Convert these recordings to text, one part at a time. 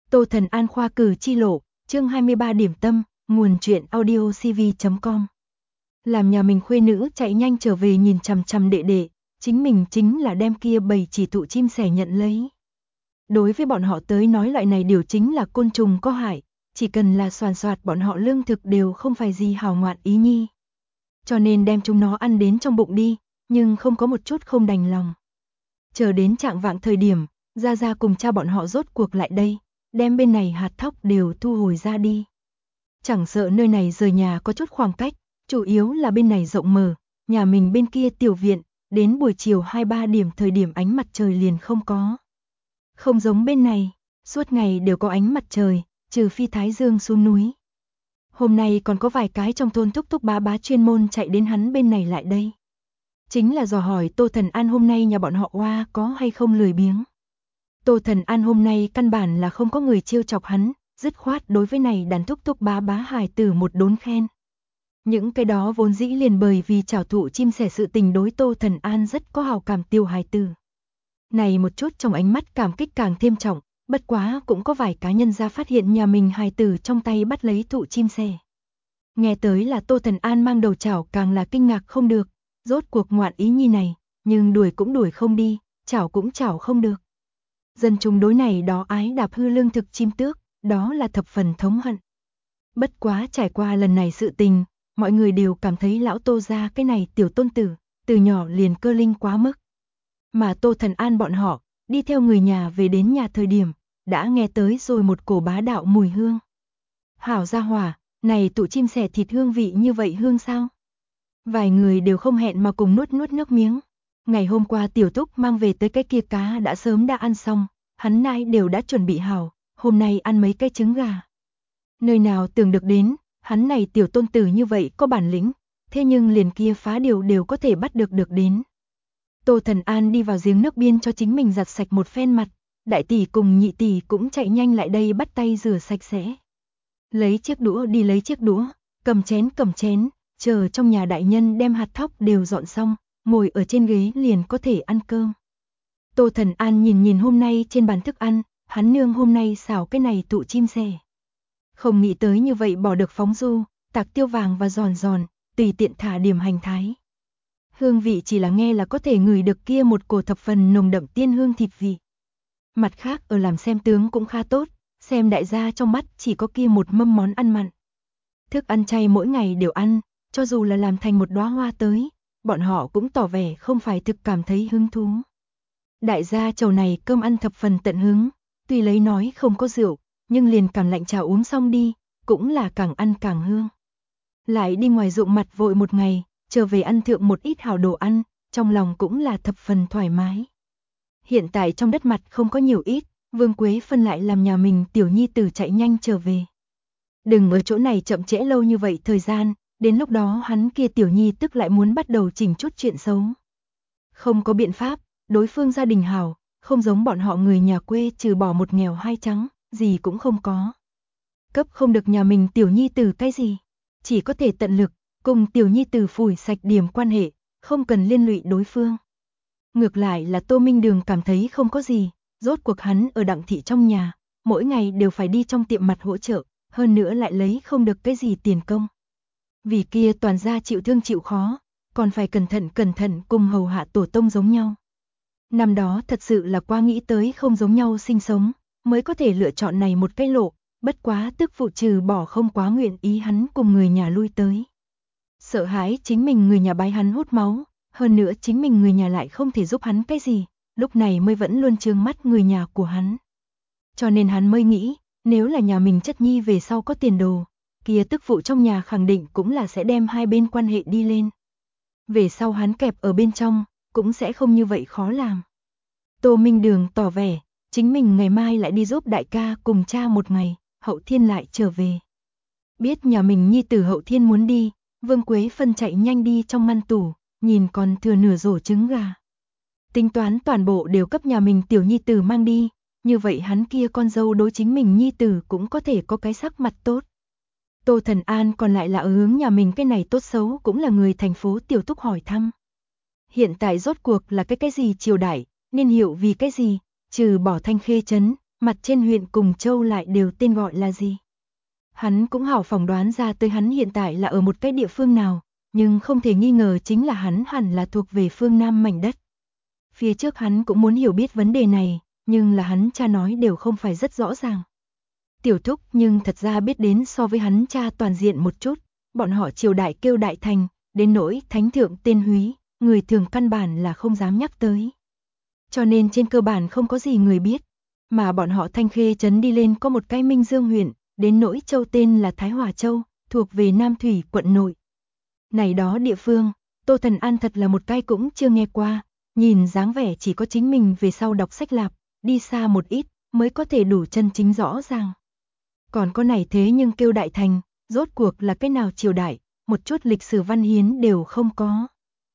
Tô Thần An khoa cử chi lộ, chương 23 điểm tâm, nguồn truyện audio cv.com. Làm nhà mình khuê nữ chạy nhanh trở về nhìn chằm chằm đệ đệ, chính mình chính là đem kia bầy chỉ thụ chim sẻ nhận lấy. Đối với bọn họ tới nói loại này điều chính là côn trùng có hại, chỉ cần là soàn soạt bọn họ lương thực đều không phải gì hào ngoạn ý nhi. Cho nên đem chúng nó ăn đến trong bụng đi, nhưng không có một chút không đành lòng. Chờ đến trạng vạng thời điểm, Gia Gia cùng cha bọn họ rốt cuộc lại đây, đem bên này hạt thóc đều thu hồi ra đi. Chẳng sợ nơi này rời nhà có chút khoảng cách, chủ yếu là bên này rộng mở, nhà mình bên kia tiểu viện, đến buổi chiều 2-3 điểm thời điểm ánh mặt trời liền không có. Không giống bên này, suốt ngày đều có ánh mặt trời, trừ phi thái dương xuống núi. Hôm nay còn có vài cái trong thôn thúc thúc bá bá chuyên môn chạy đến hắn bên này lại đây. Chính là dò hỏi Tô Thần An hôm nay nhà bọn họ Hoa có hay không lười biếng. Tô Thần An hôm nay căn bản là không có người trêu chọc hắn, dứt khoát đối với này đàn thúc thúc bá bá hài tử một đốn khen. Những cái đó vốn dĩ liền bởi vì chảo thụ chim sẻ sự tình đối Tô Thần An rất có hào cảm tiêu hài tử. Này một chút trong ánh mắt cảm kích càng thêm trọng, bất quá cũng có vài cá nhân ra phát hiện nhà mình hài tử trong tay bắt lấy thụ chim sẻ. Nghe tới là Tô Thần An mang đầu chảo càng là kinh ngạc không được, rốt cuộc ngoạn ý nhi này, nhưng đuổi cũng đuổi không đi, chảo cũng chảo không được. Dân chúng đối này đó ái đạp hư lương thực chim tước, đó là thập phần thống hận. Bất quá trải qua lần này sự tình, mọi người đều cảm thấy lão Tô gia cái này tiểu tôn tử, từ nhỏ liền cơ linh quá mức. Mà Tô Thần An bọn họ, đi theo người nhà về đến nhà thời điểm, đã nghe tới rồi một cổ bá đạo mùi hương. Hảo gia hỏa, này tụ chim sẻ thịt hương vị như vậy hương sao? Vài người đều không hẹn mà cùng nuốt nước miếng. Ngày hôm qua Tiểu Túc mang về tới cái kia cá đã sớm đã ăn xong, hắn nay đều đã chuẩn bị hảo, hôm nay ăn mấy cái trứng gà. Nơi nào tưởng được đến, hắn này tiểu tôn tử như vậy có bản lĩnh, thế nhưng liền kia phá điều đều có thể bắt được đến. Tô Thần An đi vào giếng nước biên cho chính mình giặt sạch một phen mặt, đại tỷ cùng nhị tỷ cũng chạy nhanh lại đây bắt tay rửa sạch sẽ. Lấy chiếc đũa đi lấy chiếc đũa, cầm chén, chờ trong nhà đại nhân đem hạt thóc đều dọn xong, ngồi ở trên ghế liền có thể ăn cơm. Tô Thần An nhìn hôm nay trên bàn thức ăn, hắn nương hôm nay xào cái này tụ chim sẻ. Không nghĩ tới như vậy bỏ được phóng du, tạc tiêu vàng và giòn, tùy tiện thả điểm hành thái. Hương vị chỉ là nghe là có thể ngửi được kia một cổ thập phần nồng đậm tiên hương thịt vị. Mặt khác ở làm xem tướng cũng khá tốt, xem đại gia trong mắt chỉ có kia một mâm món ăn mặn. Thức ăn chay mỗi ngày đều ăn, cho dù là làm thành một đóa hoa tới, bọn họ cũng tỏ vẻ không phải thực cảm thấy hứng thú. Đại gia chầu này cơm ăn thập phần tận hứng, tuy lấy nói không có rượu, nhưng liền càng lạnh trà uống xong đi, cũng là càng ăn càng hương. Lại đi ngoài ruộng mặt vội một ngày, trở về ăn thượng một ít hảo đồ ăn, trong lòng cũng là thập phần thoải mái. Hiện tại trong đất mặt không có nhiều ít, Vương Quế phân lại làm nhà mình tiểu nhi tử chạy nhanh trở về. Đừng ở chỗ này chậm trễ lâu như vậy thời gian, đến lúc đó hắn kia tiểu nhi tức lại muốn bắt đầu chỉnh chút chuyện xấu. Không có biện pháp, đối phương gia đình hảo, không giống bọn họ người nhà quê trừ bỏ một nghèo hai trắng, gì cũng không có. Cấp không được nhà mình tiểu nhi tử cái gì, chỉ có thể tận lực, cùng tiểu nhi tử phủi sạch điểm quan hệ, không cần liên lụy đối phương. Ngược lại là Tô Minh Đường cảm thấy không có gì, rốt cuộc hắn ở Đặng thị trong nhà, mỗi ngày đều phải đi trong tiệm mặt hỗ trợ, hơn nữa lại lấy không được cái gì tiền công. Vì kia toàn gia chịu thương chịu khó, còn phải cẩn thận cùng hầu hạ tổ tông giống nhau. Năm đó thật sự là qua nghĩ tới không giống nhau sinh sống, mới có thể lựa chọn này một cái lộ, bất quá tức phụ trừ bỏ không quá nguyện ý hắn cùng người nhà lui tới. Sợ hãi chính mình người nhà bái hắn hút máu, hơn nữa chính mình người nhà lại không thể giúp hắn cái gì, lúc này mới vẫn luôn trương mắt người nhà của hắn. Cho nên hắn mới nghĩ, nếu là nhà mình chất nhi về sau có tiền đồ, kia tức phụ trong nhà khẳng định cũng là sẽ đem hai bên quan hệ đi lên. Về sau hắn kẹp ở bên trong, cũng sẽ không như vậy khó làm. Tô Minh Đường tỏ vẻ, chính mình ngày mai lại đi giúp đại ca cùng cha một ngày, Hậu Thiên lại trở về. Biết nhà mình nhi tử Hậu Thiên muốn đi, Vương Quế phân chạy nhanh đi trong ngăn tủ, nhìn còn thừa nửa rổ trứng gà. Tính toán toàn bộ đều cấp nhà mình tiểu nhi tử mang đi, như vậy hắn kia con dâu đối chính mình nhi tử cũng có thể có cái sắc mặt tốt. Tô Thần An còn lại là ở hướng nhà mình cái này tốt xấu cũng là người thành phố Tiểu Túc hỏi thăm. Hiện tại rốt cuộc là cái gì triều đại, niên hiệu vì cái gì, trừ bỏ Thanh Khê trấn, mặt trên huyện cùng châu lại đều tên gọi là gì. Hắn cũng hảo phỏng đoán ra tới hắn hiện tại là ở một cái địa phương nào, nhưng không thể nghi ngờ chính là hắn hẳn là thuộc về phương Nam mảnh đất. Phía trước hắn cũng muốn hiểu biết vấn đề này, nhưng là hắn cha nói đều không phải rất rõ ràng. Tiểu Thúc nhưng thật ra biết đến so với hắn cha toàn diện một chút, bọn họ triều đại kêu Đại Thành, đến nỗi thánh thượng tên Húy, người thường căn bản là không dám nhắc tới. Cho nên trên cơ bản không có gì người biết, mà bọn họ Thanh Khê trấn đi lên có một cái Minh Dương huyện, đến nỗi châu tên là Thái Hòa Châu, thuộc về Nam Thủy quận nội. Này đó địa phương, Tô Thần An thật là một cái cũng chưa nghe qua, nhìn dáng vẻ chỉ có chính mình về sau đọc sách lạp, đi xa một ít, mới có thể đủ chân chính rõ ràng. Còn có này thế nhưng kêu Đại Thành, rốt cuộc là cái nào triều đại, một chút lịch sử văn hiến đều không có.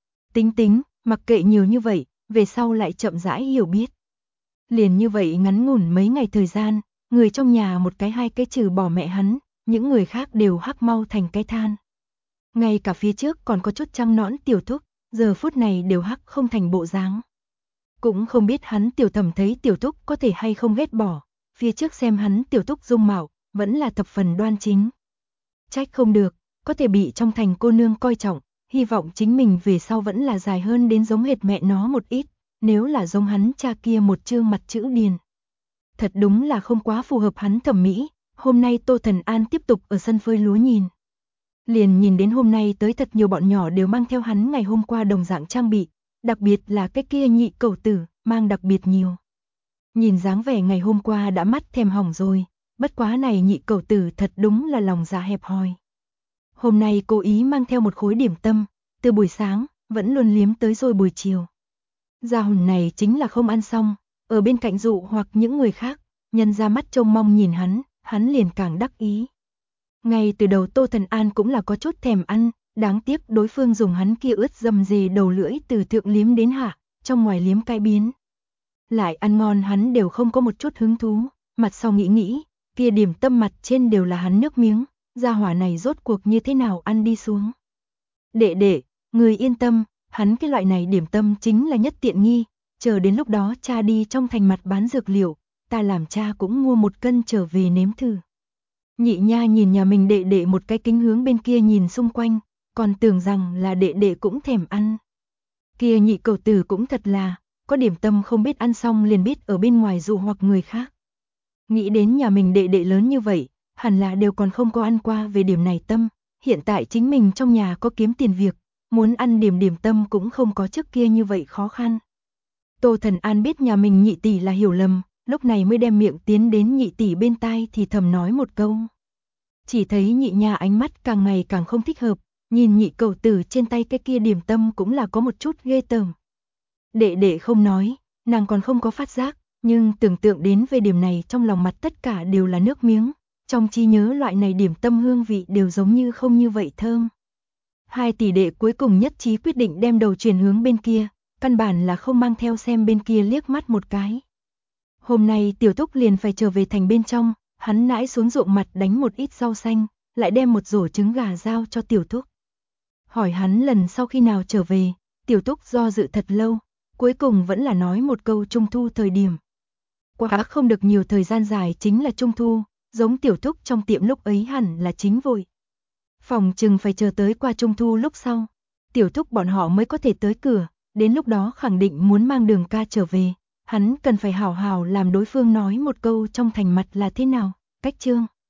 Tính, mặc kệ nhiều như vậy, về sau lại chậm rãi hiểu biết. Liền như vậy ngắn ngủn mấy ngày thời gian, người trong nhà một cái hai cái trừ bỏ mẹ hắn, những người khác đều hắc mau thành cái than. Ngay cả phía trước còn có chút trăng nõn Tiểu Thúc, giờ phút này đều hắc không thành bộ dáng. Cũng không biết hắn Tiểu Thẩm thấy Tiểu Thúc có thể hay không ghét bỏ, phía trước xem hắn Tiểu Thúc dung mạo, vẫn là thập phần đoan chính. Trách không được, có thể bị trong thành cô nương coi trọng, hy vọng chính mình về sau vẫn là dài hơn đến giống hệt mẹ nó một ít, nếu là giống hắn cha kia một chương mặt chữ điền. Thật đúng là không quá phù hợp hắn thẩm mỹ, hôm nay Tô Thần An tiếp tục ở sân phơi lúa nhìn. Liền nhìn đến hôm nay tới thật nhiều bọn nhỏ đều mang theo hắn ngày hôm qua đồng dạng trang bị, đặc biệt là cái kia nhị cẩu tử, mang đặc biệt nhiều. Nhìn dáng vẻ ngày hôm qua đã mắt thèm hỏng rồi, bất quá này nhị cẩu tử thật đúng là lòng dạ hẹp hòi. Hôm nay cố ý mang theo một khối điểm tâm, từ buổi sáng, vẫn luôn liếm tới rồi buổi chiều. Gia hồn này chính là không ăn xong, ở bên cạnh dụ hoặc những người khác, nhân ra mắt trông mong nhìn hắn liền càng đắc ý. Ngay từ đầu Tô Thần An cũng là có chút thèm ăn, đáng tiếc đối phương dùng hắn kia ướt dầm dề đầu lưỡi từ thượng liếm đến hạ, trong ngoài liếm cái biến. Lại ăn ngon hắn đều không có một chút hứng thú, mặt sau nghĩ, kia điểm tâm mặt trên đều là hắn nước miếng, gia hỏa này rốt cuộc như thế nào ăn đi xuống. Đệ, người yên tâm, hắn cái loại này điểm tâm chính là nhất tiện nghi, chờ đến lúc đó cha đi trong thành mặt bán dược liệu, ta làm cha cũng mua 1 cân trở về nếm thử. Nhị nha nhìn nhà mình đệ một cái kính hướng bên kia nhìn xung quanh, còn tưởng rằng là đệ cũng thèm ăn. Kia nhị cẩu tử cũng thật là, có điểm tâm không biết ăn xong liền biết ở bên ngoài dụ hoặc người khác. Nghĩ đến nhà mình đệ lớn như vậy, hẳn là đều còn không có ăn qua về điểm này tâm, hiện tại chính mình trong nhà có kiếm tiền việc, muốn ăn điểm tâm cũng không có trước kia như vậy khó khăn. Tô Thần An biết nhà mình nhị tỷ là hiểu lầm, lúc này mới đem miệng tiến đến nhị tỷ bên tai thì thầm nói một câu. Chỉ thấy nhị nha ánh mắt càng ngày càng không thích hợp, nhìn nhị cẩu tử trên tay cái kia điểm tâm cũng là có một chút ghê tởm. Đệ không nói, nàng còn không có phát giác, nhưng tưởng tượng đến về điểm này trong lòng mặt tất cả đều là nước miếng, trong trí nhớ loại này điểm tâm hương vị đều giống như không như vậy thơm. Hai tỷ đệ cuối cùng nhất trí quyết định đem đầu chuyển hướng bên kia, căn bản là không mang theo xem bên kia liếc mắt một cái. Hôm nay Tiểu Thúc liền phải trở về thành bên trong, hắn nãi xuống ruộng mặt đánh một ít rau xanh, lại đem một rổ trứng gà giao cho Tiểu Thúc. Hỏi hắn lần sau khi nào trở về, Tiểu Thúc do dự thật lâu, cuối cùng vẫn là nói một câu Trung thu thời điểm. Quá không được nhiều thời gian dài chính là Trung thu, giống Tiểu Thúc trong tiệm lúc ấy hẳn là chính vội. Phòng chừng phải chờ tới qua Trung thu lúc sau, Tiểu Thúc bọn họ mới có thể tới cửa, đến lúc đó khẳng định muốn mang Đường ca trở về, hắn cần phải hảo hảo làm đối phương nói một câu trong thành mặt là thế nào, cách chương.